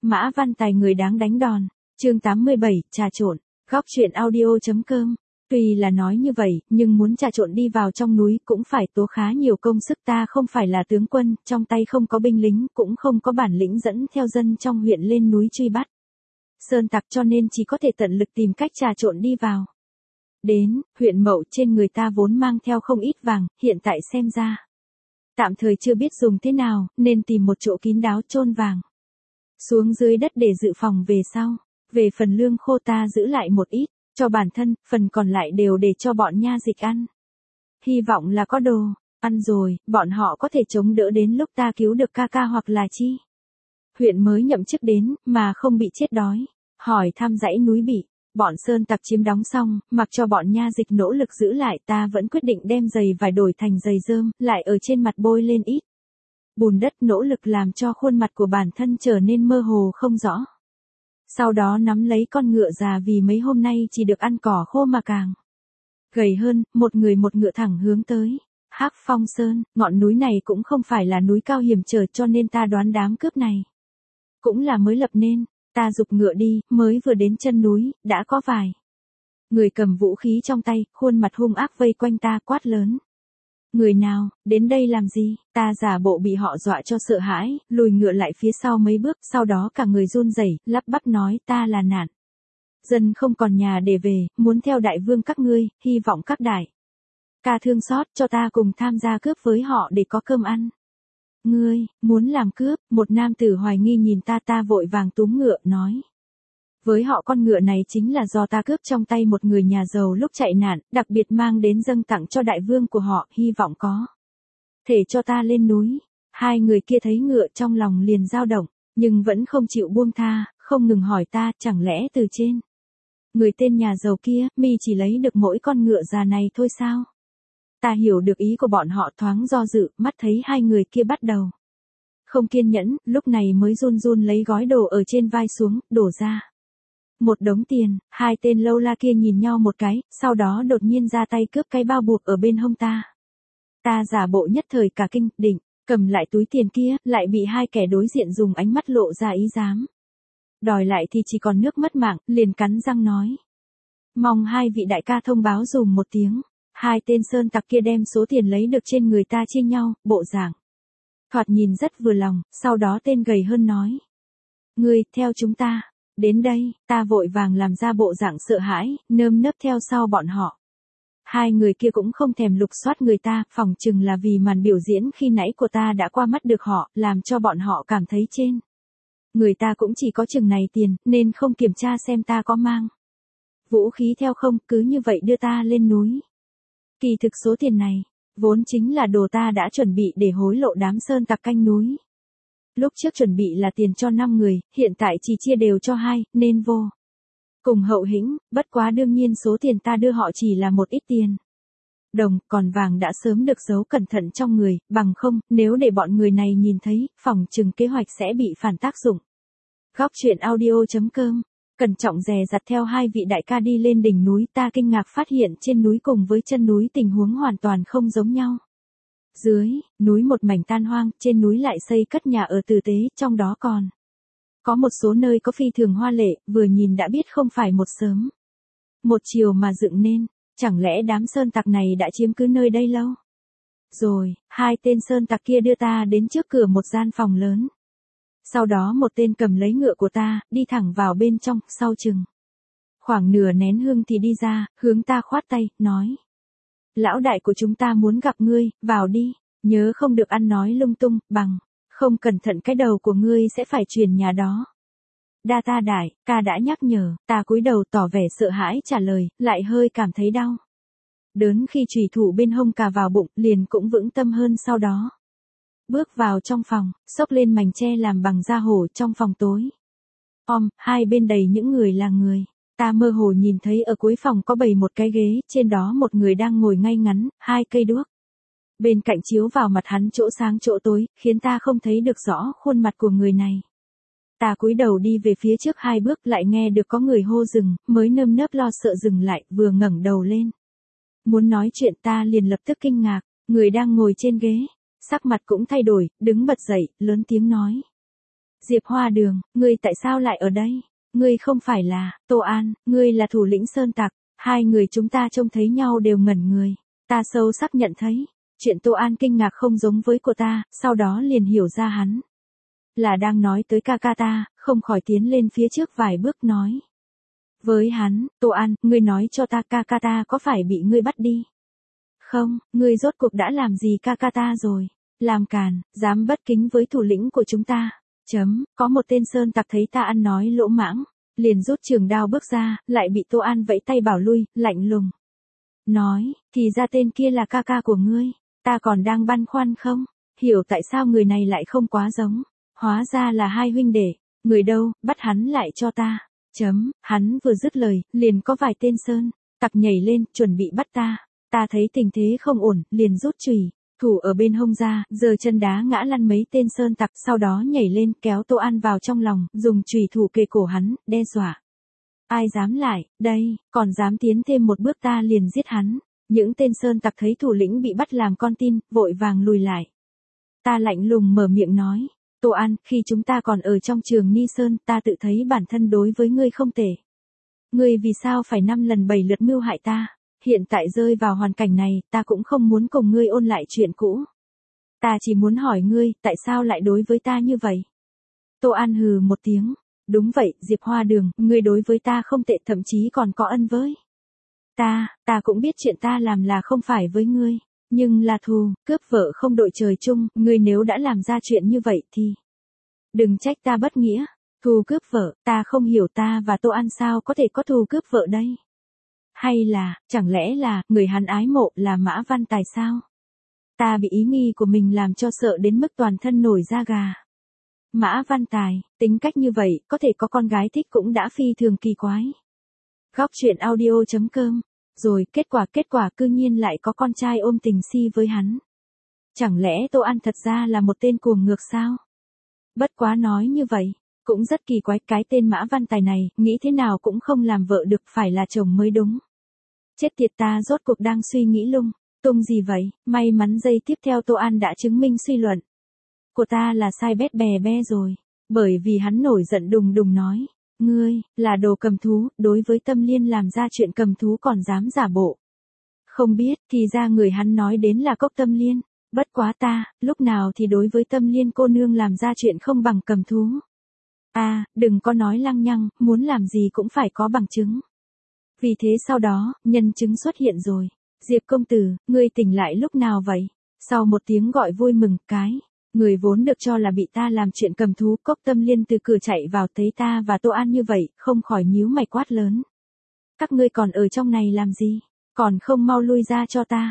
Mã Văn Tài người đáng đánh đòn. Chương 87, trà trộn. Góc truyện audio.com. Tuy là nói như vậy, nhưng muốn trà trộn đi vào trong núi cũng phải tốn khá nhiều công sức. Ta không phải là tướng quân, trong tay không có binh lính, cũng không có bản lĩnh dẫn theo dân trong huyện lên núi truy bắt sơn tặc, cho nên chỉ có thể tận lực tìm cách trà trộn đi vào. Đến, huyện Mậu trên người ta vốn mang theo không ít vàng, hiện tại xem ra tạm thời chưa biết dùng thế nào, nên tìm một chỗ kín đáo chôn vàng xuống dưới đất để dự phòng về sau. Về phần lương khô ta giữ lại một ít cho bản thân, phần còn lại đều để cho bọn nha dịch ăn. Hy vọng là có đồ ăn rồi, bọn họ có thể chống đỡ đến lúc ta cứu được ca ca hoặc là chi huyện mới nhậm chức đến, mà không bị chết đói. Hỏi thăm dãy núi bị bọn sơn tặc chiếm đóng xong, mặc cho bọn nha dịch nỗ lực giữ lại, ta vẫn quyết định đem giày vải đổi thành giày rơm, lại ở trên mặt bôi lên ít bùn đất, nỗ lực làm cho khuôn mặt của bản thân trở nên mơ hồ không rõ. Sau đó nắm lấy con ngựa già, vì mấy hôm nay chỉ được ăn cỏ khô mà càng gầy hơn, một người một ngựa thẳng hướng tới Hắc Phong Sơn. Ngọn núi này cũng không phải là núi cao hiểm trở, cho nên ta đoán đám cướp này cũng là mới lập nên. Ta giục ngựa đi, mới vừa đến chân núi, đã có vài người cầm vũ khí trong tay, khuôn mặt hung ác vây quanh ta, quát lớn. Người nào, đến đây làm gì? Ta giả bộ bị họ dọa cho sợ hãi, lùi ngựa lại phía sau mấy bước, sau đó cả người run rẩy, lắp bắp nói ta là nạn dân không còn nhà để về, muốn theo đại vương các ngươi, hy vọng các đại ca thương xót cho ta cùng tham gia cướp với họ để có cơm ăn. Ngươi, muốn làm cướp? Một nam tử hoài nghi nhìn ta vội vàng túm ngựa, nói. Với họ con ngựa này chính là do ta cướp trong tay một người nhà giàu lúc chạy nạn, đặc biệt mang đến dâng tặng cho đại vương của họ, hy vọng có thể cho ta lên núi. Hai người kia thấy ngựa trong lòng liền dao động, nhưng vẫn không chịu buông tha, không ngừng hỏi ta, chẳng lẽ từ trên người tên nhà giàu kia, mi chỉ lấy được mỗi con ngựa già này thôi sao? Ta hiểu được ý của bọn họ, thoáng do dự, mắt thấy hai người kia bắt đầu không kiên nhẫn, lúc này mới run run lấy gói đồ ở trên vai xuống, đổ ra một đống tiền. Hai tên lâu la kia nhìn nhau một cái, sau đó đột nhiên ra tay cướp cái bao buộc ở bên hông ta. Ta giả bộ nhất thời cả kinh, định cầm lại túi tiền kia, lại bị hai kẻ đối diện dùng ánh mắt lộ ra ý dám đòi lại thì chỉ còn nước mất mạng, liền cắn răng nói. Mong hai vị đại ca thông báo dùm một tiếng. Hai tên sơn tặc kia đem số tiền lấy được trên người ta chia nhau, bộ dạng thoạt nhìn rất vừa lòng, sau đó tên gầy hơn nói. Ngươi, theo chúng ta. Đến đây, ta vội vàng làm ra bộ dạng sợ hãi, nơm nớp theo sau bọn họ. Hai người kia cũng không thèm lục soát người ta, phỏng chừng là vì màn biểu diễn khi nãy của ta đã qua mắt được họ, làm cho bọn họ cảm thấy trên người ta cũng chỉ có chừng này tiền, nên không kiểm tra xem ta có mang vũ khí theo không, cứ như vậy đưa ta lên núi. Kỳ thực số tiền này vốn chính là đồ ta đã chuẩn bị để hối lộ đám sơn tặc canh núi. Lúc trước chuẩn bị là tiền cho 5 người, hiện tại chỉ chia đều cho 2, nên vô cùng hậu hĩnh, bất quá đương nhiên số tiền ta đưa họ chỉ là một ít tiền đồng, còn vàng đã sớm được giấu cẩn thận trong người, bằng không, nếu để bọn người này nhìn thấy, phỏng chừng kế hoạch sẽ bị phản tác dụng. Góc truyện audio.com. Cẩn trọng dè dặt theo hai vị đại ca đi lên đỉnh núi, ta kinh ngạc phát hiện trên núi cùng với chân núi tình huống hoàn toàn không giống nhau. Dưới núi một mảnh tan hoang, trên núi lại xây cất nhà ở tử tế, trong đó còn có một số nơi có phi thường hoa lệ, vừa nhìn đã biết không phải một sớm một chiều mà dựng nên. Chẳng lẽ đám sơn tặc này đã chiếm cứ nơi đây lâu rồi? Hai tên sơn tặc kia đưa ta đến trước cửa một gian phòng lớn. Sau đó một tên cầm lấy ngựa của ta, đi thẳng vào bên trong, sau chừng khoảng nửa nén hương thì đi ra, hướng ta khoát tay, nói. Lão đại của chúng ta muốn gặp ngươi, vào đi, nhớ không được ăn nói lung tung, bằng không cẩn thận cái đầu của ngươi sẽ phải truyền nhà đó. Đa ta đại, ca đã nhắc nhở, ta cúi đầu tỏ vẻ sợ hãi trả lời, lại hơi cảm thấy đau đớn khi chùy thủ bên hông cà vào bụng, liền cũng vững tâm hơn. Sau đó bước vào trong phòng, xốc lên mành tre làm bằng da hổ. Trong phòng tối hai bên đầy những người là người. Ta mơ hồ nhìn thấy ở cuối phòng có bày một cái ghế, trên đó một người đang ngồi ngay ngắn, 2 cây đuốc bên cạnh chiếu vào mặt hắn chỗ sáng chỗ tối, khiến ta không thấy được rõ khuôn mặt của người này. Ta cúi đầu đi về phía trước 2 bước, lại nghe được có người hô dừng, mới nơm nớp lo sợ dừng lại, vừa ngẩng đầu lên muốn nói chuyện, ta liền lập tức kinh ngạc, người đang ngồi trên ghế sắc mặt cũng thay đổi, đứng bật dậy, lớn tiếng nói. Diệp Hoa Đường, ngươi tại sao lại ở đây? Ngươi không phải là, Tô An, ngươi là thủ lĩnh sơn tặc. Hai người chúng ta trông thấy nhau đều ngẩn người. Ta sâu sắc nhận thấy, chuyện Tô An kinh ngạc không giống với của ta, sau đó liền hiểu ra hắn là đang nói tới ca ca ta, không khỏi tiến lên phía trước vài bước nói. Với hắn, Tô An, ngươi nói cho ta ca ca ta có phải bị ngươi bắt đi? Không, ngươi rốt cuộc đã làm gì ca ca ta rồi? Làm càn, dám bất kính với thủ lĩnh của chúng ta. Có một tên sơn tặc thấy ta ăn nói lỗ mãng, liền rút trường đao bước ra, lại bị Tô An vẫy tay bảo lui, lạnh lùng. Nói, thì ra tên kia là ca ca của ngươi, ta còn đang băn khoăn không? Hiểu tại sao người này lại không quá giống. Hóa ra là hai huynh đệ, người đâu, bắt hắn lại cho ta. Hắn vừa dứt lời, liền có vài tên sơn tặc nhảy lên, chuẩn bị bắt ta. Ta thấy tình thế không ổn, liền rút chùy thủ ở bên hông ra, giơ chân đá ngã lăn mấy tên sơn tặc, sau đó nhảy lên, kéo Tô An vào trong lòng, dùng chùy thủ kề cổ hắn, đe dọa. Ai dám lại, đây, còn dám tiến thêm một bước ta liền giết hắn. Những tên sơn tặc thấy thủ lĩnh bị bắt làm con tin, vội vàng lùi lại. Ta lạnh lùng mở miệng nói. Tô An, khi chúng ta còn ở trong trường Ni Sơn, ta tự thấy bản thân đối với ngươi không tệ. Ngươi vì sao phải 5 lần 7 lượt mưu hại ta? Hiện tại rơi vào hoàn cảnh này, ta cũng không muốn cùng ngươi ôn lại chuyện cũ. Ta chỉ muốn hỏi ngươi, tại sao lại đối với ta như vậy? Tô An hừ một tiếng. Đúng vậy, Diệp Hoa Đường, ngươi đối với ta không tệ, thậm chí còn có ân với. Ta cũng biết chuyện ta làm là không phải với ngươi. Nhưng là thù, cướp vợ không đội trời chung, ngươi nếu đã làm ra chuyện như vậy thì đừng trách ta bất nghĩa. Thù cướp vợ, ta không hiểu ta và Tô An sao có thể có thù cướp vợ đây? Hay là, chẳng lẽ là, người hắn ái mộ là Mã Văn Tài sao? Ta bị ý nghi của mình làm cho sợ đến mức toàn thân nổi da gà. Mã Văn Tài, tính cách như vậy, có thể có con gái thích cũng đã phi thường kỳ quái. Góc truyện audio.com. Rồi kết quả cư nhiên lại có con trai ôm tình si với hắn. Chẳng lẽ Tô An thật ra là một tên cuồng ngược sao? Bất quá nói như vậy, cũng rất kỳ quái, cái tên Mã Văn Tài này, nghĩ thế nào cũng không làm vợ được, phải là chồng mới đúng. Chết tiệt, ta rốt cuộc đang suy nghĩ lung tung gì vậy? May mắn giây tiếp theo Tô An đã chứng minh suy luận của ta là sai bét bè be rồi. Bởi vì hắn nổi giận đùng đùng nói. Ngươi, là đồ cầm thú, đối với Tâm Liên làm ra chuyện cầm thú còn dám giả bộ. Không biết, thì ra người hắn nói đến là Cốc Tâm Liên. Bất quá ta, lúc nào thì đối với Tâm Liên cô nương làm ra chuyện không bằng cầm thú. Đừng có nói lăng nhăng, muốn làm gì cũng phải có bằng chứng. Vì thế sau đó, nhân chứng xuất hiện rồi. Diệp công tử, ngươi tỉnh lại lúc nào vậy? Sau một tiếng gọi vui mừng, người vốn được cho là bị ta làm chuyện cầm thú, Cốc Tâm Liên từ cửa chạy vào thấy ta và Tô An như vậy, không khỏi nhíu mày quát lớn. Các ngươi còn ở trong này làm gì? Còn không mau lui ra cho ta.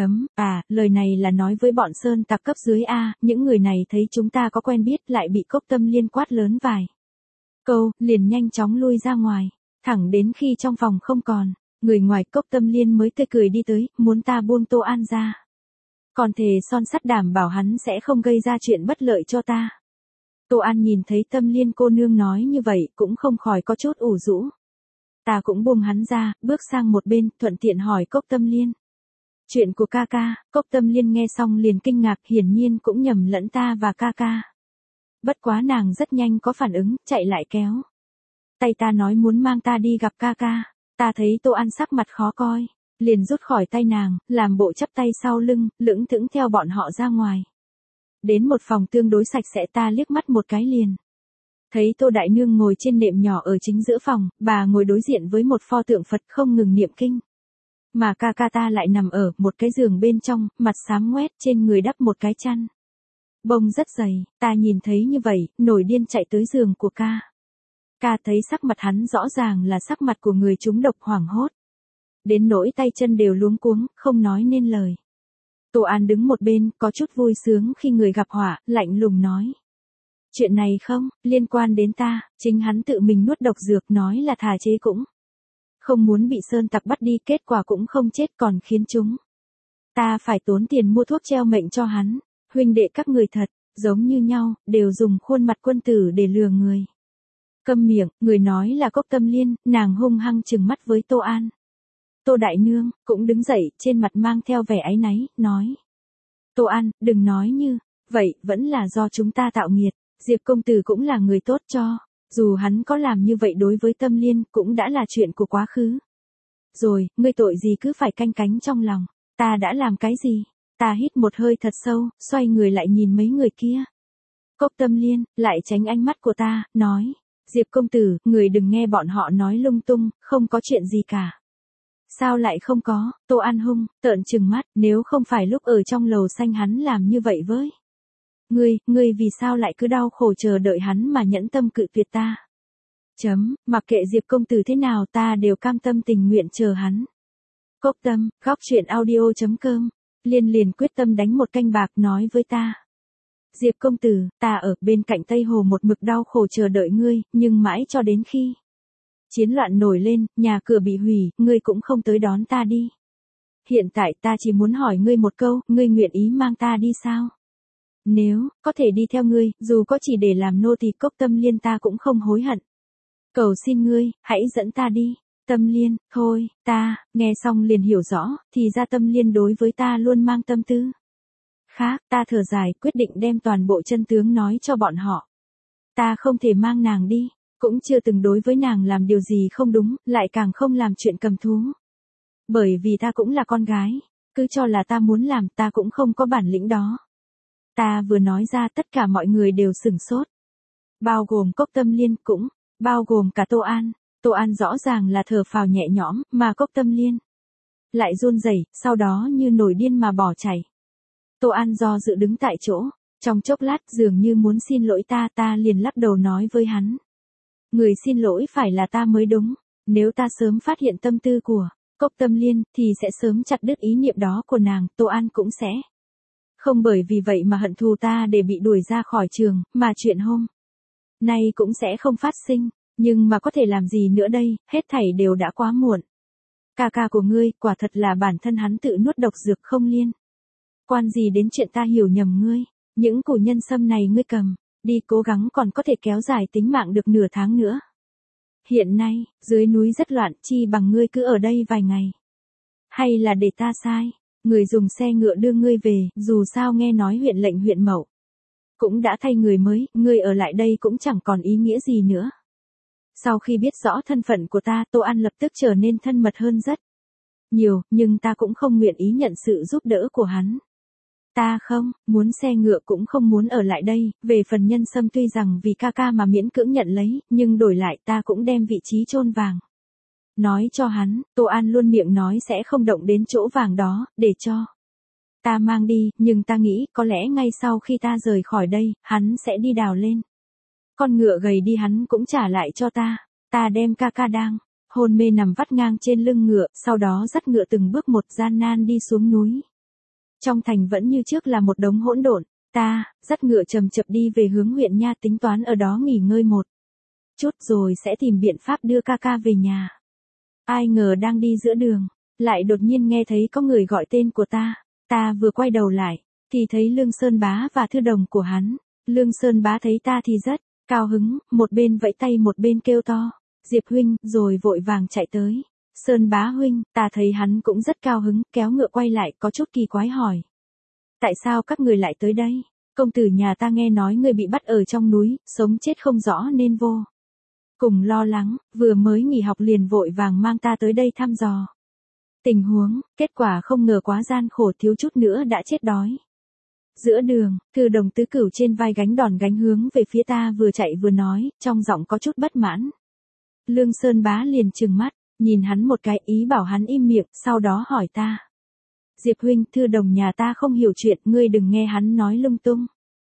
Lời này là nói với bọn sơn tặc cấp dưới những người này thấy chúng ta có quen biết lại bị Cốc Tâm Liên quát lớn vài câu, liền nhanh chóng lui ra ngoài, thẳng đến khi trong phòng không còn, người ngoài Cốc Tâm Liên mới tươi cười đi tới, muốn ta buông Tô An ra. Còn thề son sắt đảm bảo hắn sẽ không gây ra chuyện bất lợi cho ta. Tô An nhìn thấy Tâm Liên cô nương nói như vậy, cũng không khỏi có chút ủ rũ. Ta cũng buông hắn ra, bước sang một bên, thuận tiện hỏi Cốc Tâm Liên. Chuyện của ca ca. Cốc Tâm Liên nghe xong liền kinh ngạc, hiển nhiên cũng nhầm lẫn ta và ca ca. Bất quá nàng rất nhanh có phản ứng, chạy lại kéo tay ta nói muốn mang ta đi gặp ca ca. Ta thấy Tô An sắc mặt khó coi, liền rút khỏi tay nàng, làm bộ chắp tay sau lưng, lững thững theo bọn họ ra ngoài. Đến một phòng tương đối sạch sẽ, ta liếc mắt một cái liền thấy Tô Đại Nương ngồi trên nệm nhỏ ở chính giữa phòng, bà ngồi đối diện với một pho tượng Phật không ngừng niệm kinh. Mà ca ca ta lại nằm ở một cái giường bên trong, mặt xám ngoét, trên người đắp một cái chăn bông rất dày. Ta nhìn thấy như vậy, nổi điên chạy tới giường của ca. Ca thấy sắc mặt hắn rõ ràng là sắc mặt của người trúng độc, hoảng hốt. Đến nỗi tay chân đều luống cuống, không nói nên lời. Tô An đứng một bên, có chút vui sướng khi người gặp họa, lạnh lùng nói. Chuyện này không, liên quan đến ta, chính hắn tự mình nuốt độc dược, nói là thà chế cũng không muốn bị sơn tặc bắt đi, kết quả cũng không chết còn khiến chúng ta phải tốn tiền mua thuốc treo mệnh cho hắn. Huynh đệ các người thật giống như nhau, đều dùng khuôn mặt quân tử để lừa người. Câm miệng, người nói là Cốc Tâm Liên, nàng hung hăng trừng mắt với Tô An. Tô Đại Nương cũng đứng dậy, trên mặt mang theo vẻ áy náy, nói. Tô An, đừng nói như vậy, vẫn là do chúng ta tạo nghiệt. Diệp công tử cũng là người tốt cho, dù hắn có làm như vậy đối với Tâm Liên cũng đã là chuyện của quá khứ. Rồi, ngươi tội gì cứ phải canh cánh trong lòng, ta đã làm cái gì? Ta hít một hơi thật sâu, xoay người lại nhìn mấy người kia. Cốc Tâm Liên, lại tránh ánh mắt của ta, nói. Diệp công tử, người đừng nghe bọn họ nói lung tung, không có chuyện gì cả. Sao lại không có, Tô An hung, tợn trừng mắt, nếu không phải lúc ở trong lầu xanh hắn làm như vậy với. Ngươi vì sao lại cứ đau khổ chờ đợi hắn mà nhẫn tâm cự tuyệt ta? Mặc kệ Diệp công tử thế nào ta đều cam tâm tình nguyện chờ hắn. Cốc Tâm, góc chuyện audio.com, Liên liền quyết tâm đánh một canh bạc nói với ta. Diệp công tử, ta ở bên cạnh Tây Hồ một mực đau khổ chờ đợi ngươi, nhưng mãi cho đến khi chiến loạn nổi lên, nhà cửa bị hủy, ngươi cũng không tới đón ta đi. Hiện tại ta chỉ muốn hỏi ngươi một câu, ngươi nguyện ý mang ta đi sao? Nếu có thể đi theo ngươi, dù có chỉ để làm nô tỳ Cốc Tâm Liên ta cũng không hối hận. Cầu xin ngươi, hãy dẫn ta đi. Tâm Liên, thôi, ta, nghe xong liền hiểu rõ, thì ra Tâm Liên đối với ta luôn mang tâm tư khác, ta thở dài, quyết định đem toàn bộ chân tướng nói cho bọn họ. Ta không thể mang nàng đi, cũng chưa từng đối với nàng làm điều gì không đúng, lại càng không làm chuyện cầm thú. Bởi vì ta cũng là con gái, cứ cho là ta muốn làm, ta cũng không có bản lĩnh đó. Ta vừa nói ra tất cả mọi người đều sửng sốt. Bao gồm Cốc Tâm Liên cũng, bao gồm cả Tô An. Tô An rõ ràng là thở phào nhẹ nhõm, mà Cốc Tâm Liên lại run rẩy, sau đó như nổi điên mà bỏ chạy. Tô An do dự đứng tại chỗ, trong chốc lát dường như muốn xin lỗi ta liền lắc đầu nói với hắn. Người xin lỗi phải là ta mới đúng, nếu ta sớm phát hiện tâm tư của Cốc Tâm Liên thì sẽ sớm chặt đứt ý niệm đó của nàng, Tô An cũng sẽ không bởi vì vậy mà hận thù ta để bị đuổi ra khỏi trường, mà chuyện hôm nay cũng sẽ không phát sinh, nhưng mà có thể làm gì nữa đây, hết thảy đều đã quá muộn. Ca ca của ngươi, quả thật là bản thân hắn tự nuốt độc dược không liên quan gì đến chuyện ta hiểu nhầm ngươi, những củ nhân sâm này ngươi cầm, đi cố gắng còn có thể kéo dài tính mạng được nửa tháng nữa. Hiện nay, dưới núi rất loạn, chi bằng ngươi cứ ở đây vài ngày. Hay là để ta sai, người dùng xe ngựa đưa ngươi về, dù sao nghe nói huyện lệnh huyện Mậu cũng đã thay người mới, ngươi ở lại đây cũng chẳng còn ý nghĩa gì nữa. Sau khi biết rõ thân phận của ta, Tô An lập tức trở nên thân mật hơn rất nhiều, nhưng ta cũng không nguyện ý nhận sự giúp đỡ của hắn. Ta không, muốn xe ngựa cũng không muốn ở lại đây, về phần nhân sâm tuy rằng vì ca ca mà miễn cưỡng nhận lấy, nhưng đổi lại ta cũng đem vị trí chôn vàng nói cho hắn, Tô An luôn miệng nói sẽ không động đến chỗ vàng đó, để cho ta mang đi, nhưng ta nghĩ có lẽ ngay sau khi ta rời khỏi đây, hắn sẽ đi đào lên con ngựa gầy đi hắn cũng trả lại cho ta. Ta đem ca ca đang hôn mê nằm vắt ngang trên lưng ngựa, sau đó dắt ngựa từng bước một gian nan đi xuống núi. Trong thành vẫn như trước là một đống hỗn độn, ta dắt ngựa chậm chậm đi về hướng huyện nha, tính toán ở đó nghỉ ngơi một chút rồi sẽ tìm biện pháp đưa ca ca về nhà. Ai ngờ đang đi giữa đường, lại đột nhiên nghe thấy có người gọi tên của ta. Ta vừa quay đầu lại, thì thấy Lương Sơn Bá và thư đồng của hắn. Lương Sơn Bá thấy ta thì rất cao hứng, một bên vẫy tay một bên kêu to, Diệp huynh, rồi vội vàng chạy tới. Sơn Bá huynh, ta thấy hắn cũng rất cao hứng, kéo ngựa quay lại, có chút kỳ quái hỏi. Tại sao các người lại tới đây? Công tử nhà ta nghe nói người bị bắt ở trong núi, sống chết không rõ nên vô cùng lo lắng, vừa mới nghỉ học liền vội vàng mang ta tới đây thăm dò tình huống, kết quả không ngờ quá gian khổ, thiếu chút nữa đã chết đói. Giữa đường, Thư đồng tứ cửu trên vai gánh đòn gánh hướng về phía ta vừa chạy vừa nói, trong giọng có chút bất mãn. Lương Sơn Bá liền trừng mắt, nhìn hắn một cái, ý bảo hắn im miệng, sau đó hỏi ta. Diệp huynh, Thư đồng nhà ta không hiểu chuyện, ngươi đừng nghe hắn nói lung tung.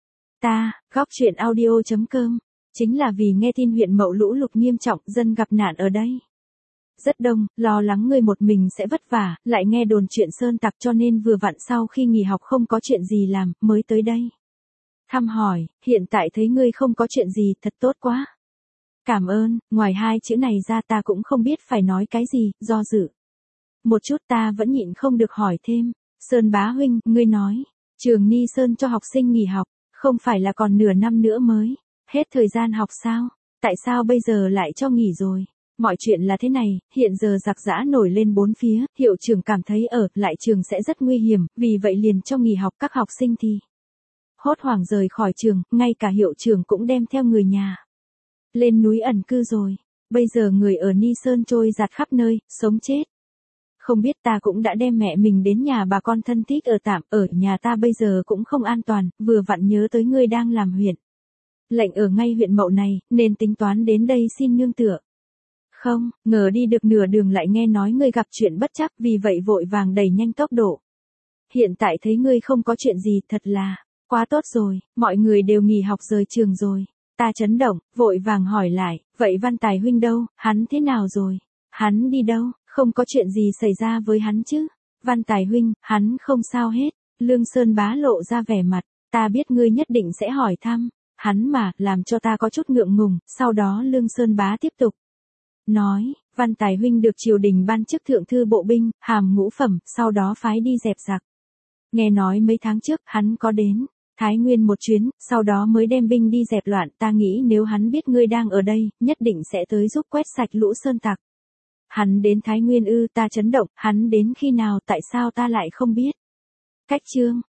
Ta, góc chuyện audio.com, chính là vì nghe tin huyện Mậu lũ lụt nghiêm trọng, dân gặp nạn ở đây rất đông, lo lắng ngươi một mình sẽ vất vả, lại nghe đồn chuyện sơn tặc cho nên vừa vặn sau khi nghỉ học không có chuyện gì làm, mới tới đây thăm hỏi, hiện tại thấy ngươi không có chuyện gì, thật tốt quá. Cảm ơn, ngoài hai chữ này ra ta cũng không biết phải nói cái gì, do dự một chút ta vẫn nhịn không được hỏi thêm. Sơn Bá huynh, ngươi nói, trường Ni Sơn cho học sinh nghỉ học, không phải là còn nửa năm nữa mới hết thời gian học sao? Tại sao bây giờ lại cho nghỉ rồi? Mọi chuyện là thế này, hiện giờ giặc giã nổi lên bốn phía, hiệu trưởng cảm thấy ở lại trường sẽ rất nguy hiểm, vì vậy liền cho nghỉ học, các học sinh thì hốt hoảng rời khỏi trường, ngay cả hiệu trưởng cũng đem theo người nhà. Lên núi ẩn cư rồi, bây giờ người ở Ni Sơn trôi giạt khắp nơi, sống chết. Không biết ta cũng đã đem mẹ mình đến nhà bà con thân thích ở tạm, ở nhà ta bây giờ cũng không an toàn, vừa vặn nhớ tới ngươi đang làm huyện lệnh ở ngay huyện Mậu này, nên tính toán đến đây xin nương tựa. Không, ngờ đi được nửa đường lại nghe nói ngươi gặp chuyện bất trắc, vì vậy vội vàng đẩy nhanh tốc độ. Hiện tại thấy ngươi không có chuyện gì, thật là quá tốt rồi, mọi người đều nghỉ học rời trường rồi. Ta chấn động, vội vàng hỏi lại, vậy Văn Tài huynh đâu, hắn thế nào rồi? Hắn đi đâu, không có chuyện gì xảy ra với hắn chứ? Văn Tài huynh, hắn không sao hết. Lương Sơn Bá lộ ra vẻ mặt, ta biết ngươi nhất định sẽ hỏi thăm. Hắn mà, làm cho ta có chút ngượng ngùng, sau đó Lương Sơn Bá tiếp tục. Nói, Văn Tài huynh được triều đình ban chức thượng thư bộ binh, hàm ngũ phẩm, sau đó phái đi dẹp giặc. Nghe nói mấy tháng trước, hắn có đến Thái Nguyên một chuyến, sau đó mới đem binh đi dẹp loạn, ta nghĩ nếu hắn biết ngươi đang ở đây, nhất định sẽ tới giúp quét sạch lũ sơn tặc. Hắn đến Thái Nguyên ư? Ta chấn động, hắn đến khi nào, tại sao ta lại không biết? Cách chương